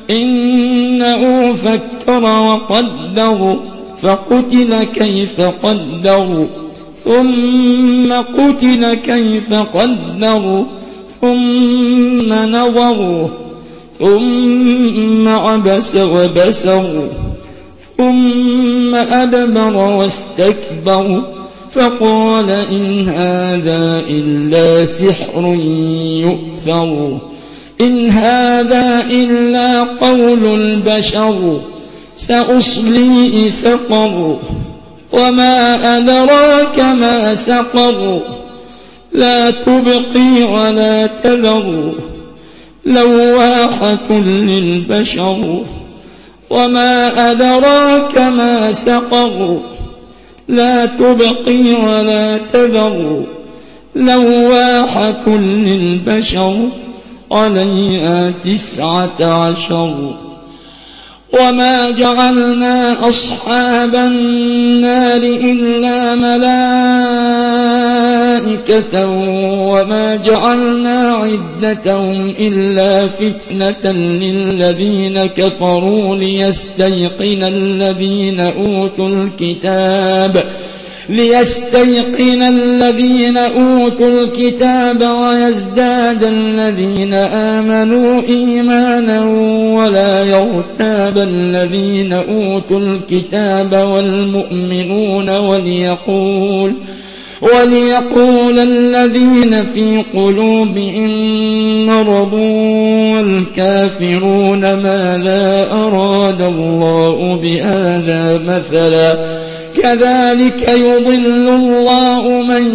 إنه فكر وقدر فقتل كيف قدر ثم قتل كيف قدر ثم نظر ثم عبس وبسر ثم أدبر واستكبر فقال إن هذا إلا سحر يؤثر إن هذا إلا قول البشر سأصليه سقر وما أدراك ما سقر لا تبقي ولا تذر لواحة للبشر وما أدراك ما سقر لا تبقي ولا تذر لواحة للبشر عليها 19 وما جعلنا أصحاب النار إلا ملائكة وما جعلنا عدتهم إلا فتنة للذين كفروا ليستيقن الذين أوتوا الكتاب ويزداد الذين آمنوا إيمانا ولا يرتاب الذين أوتوا الكتاب والمؤمنون وليقول الذين في قلوبهم مرض والكافرون ماذا أراد الله بهذا مثلا كذلك يضل الله من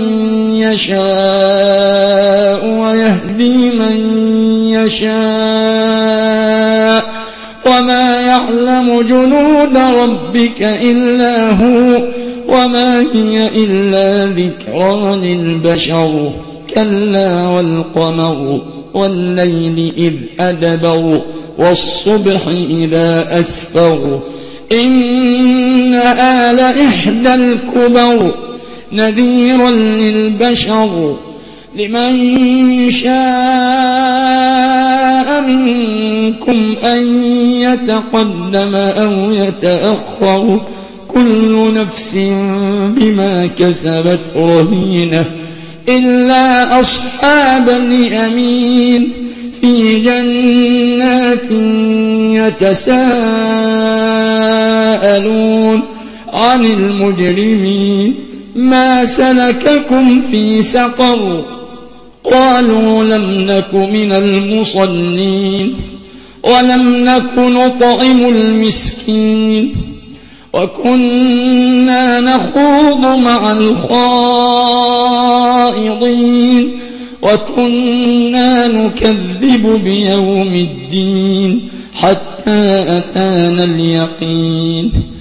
يشاء ويهدي من يشاء وما يعلم جنود ربك إلا هو وما هي إلا ذكرى للبشر كلا والقمر والليل إذ أدبر والصبح إذا أسفر إنها لإحدى الكبر نذيرا للبشر لمن شاء منكم أن يتقدم أو يتأخر كل نفس بما كسبت رهينة إلا أصحاب اليمين في جنات يتساءلون عن المجرمين ما سلككم في سقر قالوا لم نك من المصلين ولم نك نطعم المسكين وكنا نخوض مع الخائضين وكنا نكذب بيوم الدين حتى أتانا اليقين